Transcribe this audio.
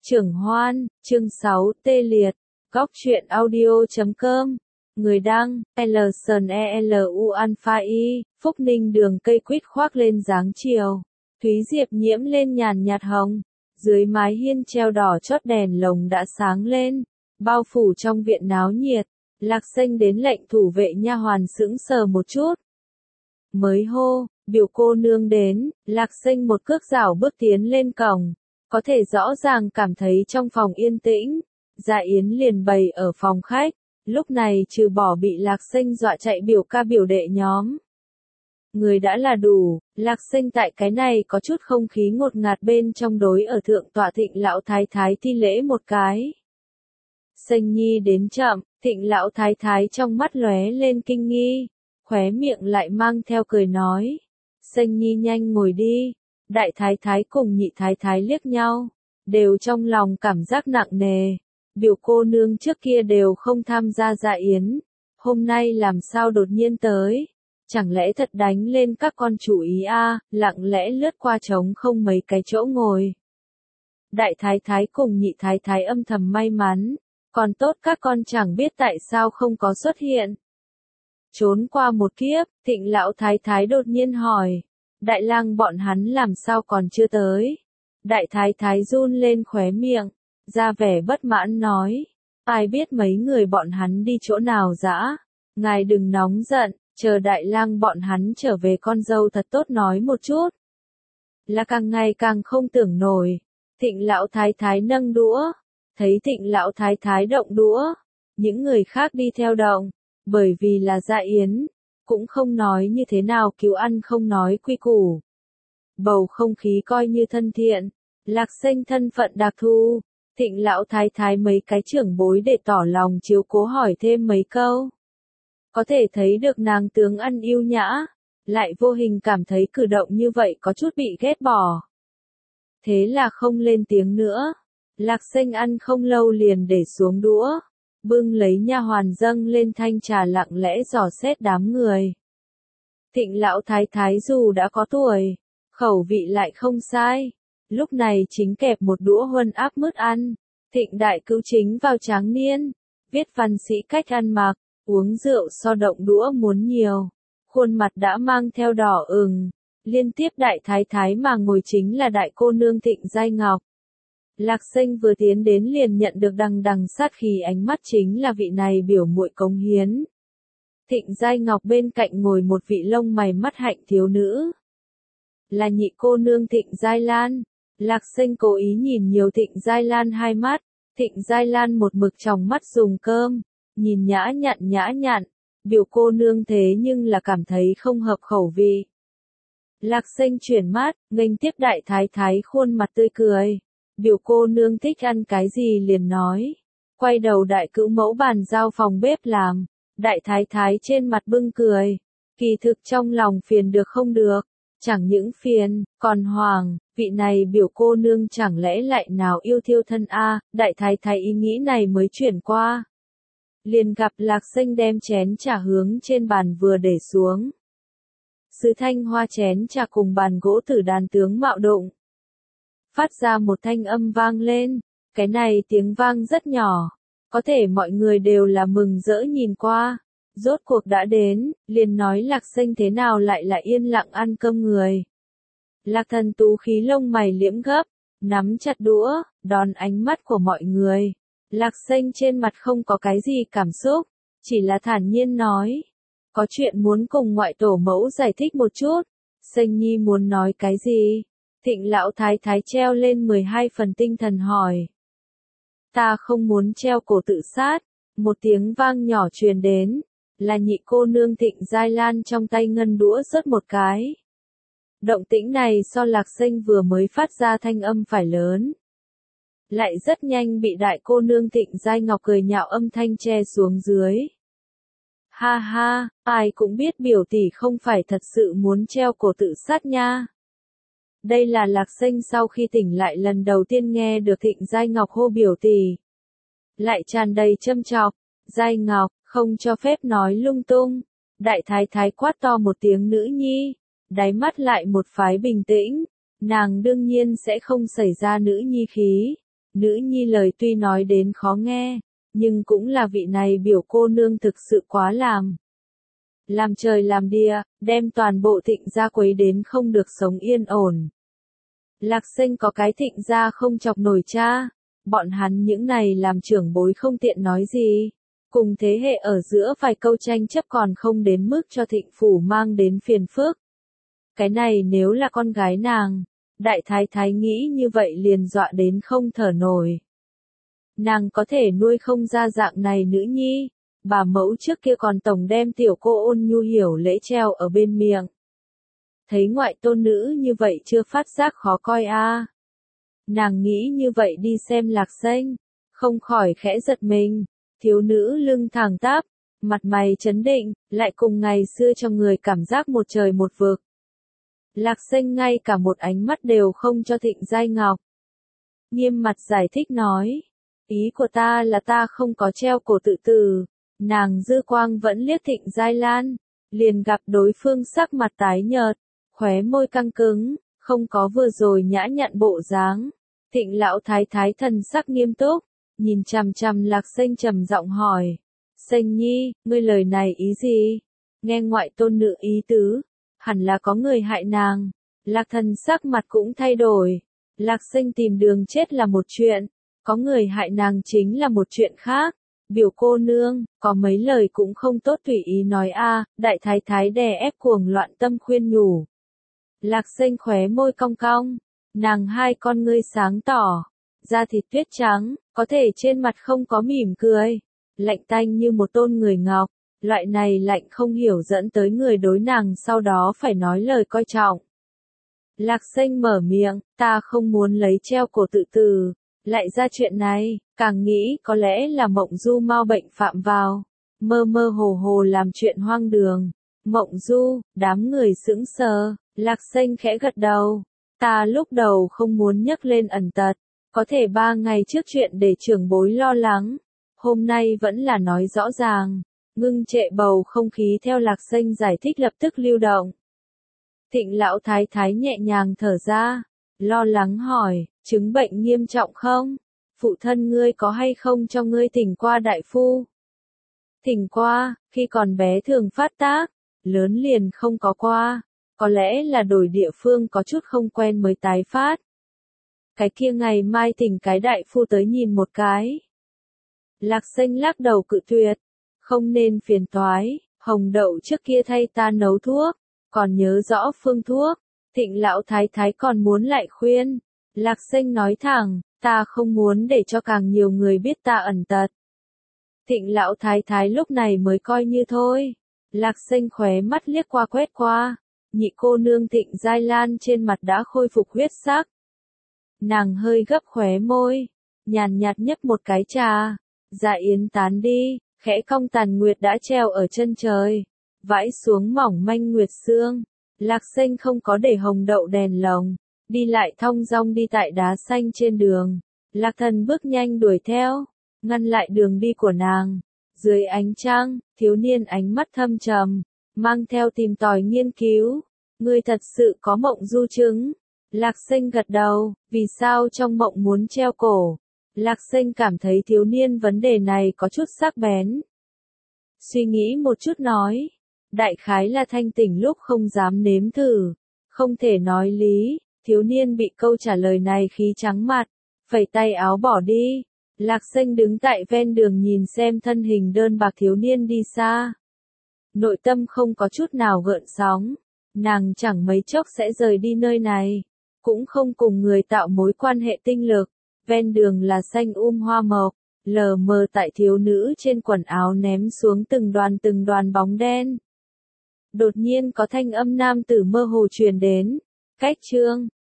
Trưởng Hoan, chương 6, tê liệt. Góc truyện audio.com. Người đăng, LSNELU Alpha Y, Phúc Ninh đường cây quýt khoác lên dáng chiều. Thúy diệp nhiễm lên nhàn nhạt hồng. Dưới mái hiên treo đỏ chót đèn lồng đã sáng lên. Bao phủ trong viện náo nhiệt. Lạc Xanh đến lệnh thủ vệ nha hoàn sững sờ một chút. Mới hô, biểu cô nương đến, Lạc Xanh một cước dảo bước tiến lên cổng. Có thể rõ ràng cảm thấy trong phòng yên tĩnh. Dạ Yến liền bày ở phòng khách. Lúc này trừ bỏ bị Lạc Xanh dọa chạy biểu ca biểu đệ nhóm. Người đã là đủ, Lạc Xanh tại cái này có chút không khí ngột ngạt bên trong đối ở thượng tọa Thịnh lão thái thái thi lễ một cái. Xanh nhi đến chậm, Thịnh lão thái thái trong mắt lóe lên kinh nghi, khóe miệng lại mang theo cười nói. Xanh nhi nhanh ngồi đi. Đại thái thái cùng nhị thái thái liếc nhau, đều trong lòng cảm giác nặng nề. Biểu cô nương trước kia đều không tham gia dạ yến, hôm nay làm sao đột nhiên tới, chẳng lẽ thật đánh lên các con chủ ý a? Lặng lẽ lướt qua trống không mấy cái chỗ ngồi. Đại thái thái cùng nhị thái thái âm thầm may mắn, còn tốt các con chẳng biết tại sao không có xuất hiện. Trốn qua một kiếp, Thịnh lão thái thái đột nhiên hỏi. Đại lang bọn hắn làm sao còn chưa tới? Đại thái thái run lên khóe miệng, ra vẻ bất mãn nói. Ai biết mấy người bọn hắn đi chỗ nào dã? Ngài đừng nóng giận, chờ đại lang bọn hắn trở về con dâu thật tốt nói một chút. Là càng ngày càng không tưởng nổi. Thịnh lão thái thái nâng đũa. Thấy Thịnh lão thái thái động đũa. Những người khác đi theo động. Bởi vì là dạ yến. Cũng không nói như thế nào cứu ăn không nói quy củ. Bầu không khí coi như thân thiện. Lạc Xanh thân phận đặc thù. Thịnh lão thái thái mấy cái trưởng bối để tỏ lòng chiếu cố hỏi thêm mấy câu. Có thể thấy được nàng tướng ăn yêu nhã. Lại vô hình cảm thấy cử động như vậy có chút bị ghét bỏ. Thế là không lên tiếng nữa. Lạc Xanh ăn không lâu liền để xuống đũa. Bưng lấy nha hoàn dâng lên thanh trà lặng lẽ dò xét đám người. Thịnh lão thái thái dù đã có tuổi, khẩu vị lại không sai. Lúc này chính kẹp một đũa huân áp mứt ăn. Thịnh đại cữu chính vào tráng niên, viết văn sĩ cách ăn mặc, uống rượu so động đũa muốn nhiều. Khuôn mặt đã mang theo đỏ ửng. Liên tiếp đại thái thái mà ngồi chính là đại cô nương Thịnh Giai Ngọc. Lạc Xanh vừa tiến đến liền nhận được đằng đằng sát khí ánh mắt chính là vị này biểu muội cống hiến. Thịnh Giai Ngọc bên cạnh ngồi một vị lông mày mắt hạnh thiếu nữ. Là nhị cô nương Thịnh Giai Lan. Lạc Xanh cố ý nhìn nhiều Thịnh Giai Lan hai mắt. Thịnh Giai Lan một mực tròng mắt dùng cơm. Nhìn nhã nhặn. Biểu cô nương thế nhưng là cảm thấy không hợp khẩu vị. Lạc Xanh chuyển mắt, nghênh tiếp đại thái thái khuôn mặt tươi cười. Biểu cô nương thích ăn cái gì liền nói. Quay đầu đại cữu mẫu bàn giao phòng bếp làm. Đại thái thái trên mặt bưng cười. Kỳ thực trong lòng phiền được không được. Chẳng những phiền, còn hoàng, vị này biểu cô nương chẳng lẽ lại nào yêu thiêu thân a? Đại thái thái ý nghĩ này mới chuyển qua. Liền gặp Lạc Xanh đem chén trà hướng trên bàn vừa để xuống. Sứ thanh hoa chén trà cùng bàn gỗ tử đàn tướng mạo đụng. Phát ra một thanh âm vang lên, cái này tiếng vang rất nhỏ, có thể mọi người đều là mừng rỡ nhìn qua, rốt cuộc đã đến, liền nói Lạc Xanh thế nào lại là yên lặng ăn cơm người. Lạc Thần tú khí lông mày liễm gấp, nắm chặt đũa, đón ánh mắt của mọi người. Lạc Xanh trên mặt không có cái gì cảm xúc, chỉ là thản nhiên nói, có chuyện muốn cùng ngoại tổ mẫu giải thích một chút. Xanh nhi muốn nói cái gì? Thịnh lão thái thái treo lên 12 phần tinh thần hỏi. Ta không muốn treo cổ tự sát. Một tiếng vang nhỏ truyền đến. Là nhị cô nương Thịnh Giai Lan trong tay ngân đũa rớt một cái. Động tĩnh này so Lạc Xanh vừa mới phát ra thanh âm phải lớn. Lại rất nhanh bị đại cô nương Thịnh Giai Ngọc cười nhạo âm thanh che xuống dưới. Ha ha, ai cũng biết biểu tỷ không phải thật sự muốn treo cổ tự sát nha. Đây là Lạc Xanh sau khi tỉnh lại lần đầu tiên nghe được Thịnh Giai Ngọc hô biểu tỷ. Lại tràn đầy châm chọc. Giai Ngọc, không cho phép nói lung tung. Đại thái thái quát to một tiếng nữ nhi. Đáy mắt lại một phái bình tĩnh. Nàng đương nhiên sẽ không xảy ra nữ nhi khí. Nữ nhi lời tuy nói đến khó nghe, nhưng cũng là vị này biểu cô nương thực sự quá làm trời làm địa, đem toàn bộ Thịnh gia quấy đến không được sống yên ổn. Lạc Sinh có cái Thịnh gia không chọc nổi cha, bọn hắn những này làm trưởng bối không tiện nói gì. Cùng thế hệ ở giữa vài câu tranh chấp còn không đến mức cho Thịnh phủ mang đến phiền phức. Cái này nếu là con gái nàng, đại thái thái nghĩ như vậy liền dọa đến không thở nổi. Nàng có thể nuôi không ra dạng này nữ nhi, bà mẫu trước kia còn tổng đem tiểu cô Ôn Nhu hiểu lễ treo ở bên miệng. Thấy ngoại tôn nữ như vậy chưa phát giác khó coi a. Nàng nghĩ như vậy đi xem Lạc Sinh, không khỏi khẽ giật mình, thiếu nữ lưng thẳng tắp, mặt mày trấn định, lại cùng ngày xưa cho người cảm giác một trời một vực. Lạc Sinh ngay cả một ánh mắt đều không cho Thịnh Giai Ngọc. Nghiêm mặt giải thích nói, ý của ta là ta không có treo cổ tự tử. Nàng dư quang vẫn liếc Thịnh Giai Lan, liền gặp đối phương sắc mặt tái nhợt, khóe môi căng cứng, không có vừa rồi nhã nhặn bộ dáng. Thịnh lão thái thái thần sắc nghiêm túc, nhìn chằm chằm Lạc Sinh trầm giọng hỏi, Sinh nhi, ngươi lời này ý gì? Nghe ngoại tôn nữ ý tứ, hẳn là có người hại nàng. Lạc thần sắc mặt cũng thay đổi, Lạc Sinh tìm đường chết là một chuyện, có người hại nàng chính là một chuyện khác. Biểu cô nương, có mấy lời cũng không tốt tùy ý nói a. Đại thái thái đè ép cuồng loạn tâm khuyên nhủ. Lạc Sinh khóe môi cong cong, nàng hai con ngươi sáng tỏ, da thịt tuyết trắng, có thể trên mặt không có mỉm cười, lạnh tanh như một tôn người ngọc, loại này lạnh không hiểu dẫn tới người đối nàng sau đó phải nói lời coi trọng. Lạc Sinh mở miệng, ta không muốn lấy treo cổ tự tử. Lại ra chuyện này, càng nghĩ có lẽ là Mộng Du mau bệnh phạm vào, mơ mơ hồ hồ làm chuyện hoang đường. Mộng Du, đám người sững sờ, Lạc Sinh khẽ gật đầu. Ta lúc đầu không muốn nhắc lên ẩn tật, có thể 3 ngày trước chuyện để trưởng bối lo lắng. Hôm nay vẫn là nói rõ ràng, ngưng trệ bầu không khí theo Lạc Sinh giải thích lập tức lưu động. Thịnh lão thái thái nhẹ nhàng thở ra, lo lắng hỏi, chứng bệnh nghiêm trọng không? Phụ thân ngươi có hay không cho ngươi thỉnh qua đại phu? Thỉnh qua, khi còn bé thường phát tác, lớn liền không có qua, có lẽ là đổi địa phương có chút không quen mới tái phát. Cái kia ngày mai thỉnh cái đại phu tới nhìn một cái. Lạc Sinh lắc đầu cự tuyệt, không nên phiền toái, Hồng Đậu trước kia thay ta nấu thuốc, còn nhớ rõ phương thuốc. Thịnh lão thái thái còn muốn lại khuyên. Lạc Sinh nói thẳng, ta không muốn để cho càng nhiều người biết ta ẩn tật. Thịnh lão thái thái lúc này mới coi như thôi. Lạc Sinh khóe mắt liếc qua quét qua, nhị cô nương Thịnh Giai Lan trên mặt đã khôi phục huyết sắc. Nàng hơi gấp khóe môi, nhàn nhạt nhấp một cái trà, dạ yến tán đi, khẽ cong tàn nguyệt đã treo ở chân trời, vãi xuống mỏng manh nguyệt sương. Lạc Sinh không có để Hồng Đậu đèn lồng, đi lại thong dong đi tại đá xanh trên đường. Lạc Thần bước nhanh đuổi theo, ngăn lại đường đi của nàng. Dưới ánh trăng, thiếu niên ánh mắt thâm trầm, mang theo tìm tòi nghiên cứu. Ngươi thật sự có Mộng Du chứng? Lạc Sinh gật đầu, vì sao trong mộng muốn treo cổ? Lạc Sinh cảm thấy thiếu niên vấn đề này có chút sắc bén. Suy nghĩ một chút nói, đại khái là thanh tỉnh lúc không dám nếm thử, không thể nói lý. Thiếu niên bị câu trả lời này khí trắng mặt, phẩy tay áo bỏ đi. Lạc Sinh đứng tại ven đường nhìn xem thân hình đơn bạc thiếu niên đi xa. Nội tâm không có chút nào gợn sóng, nàng chẳng mấy chốc sẽ rời đi nơi này, cũng không cùng người tạo mối quan hệ tinh lực. Ven đường là xanh hoa mộc, lờ mờ tại thiếu nữ trên quần áo ném xuống từng đoàn bóng đen. Đột nhiên có thanh âm nam tử mơ hồ truyền đến, cách chương.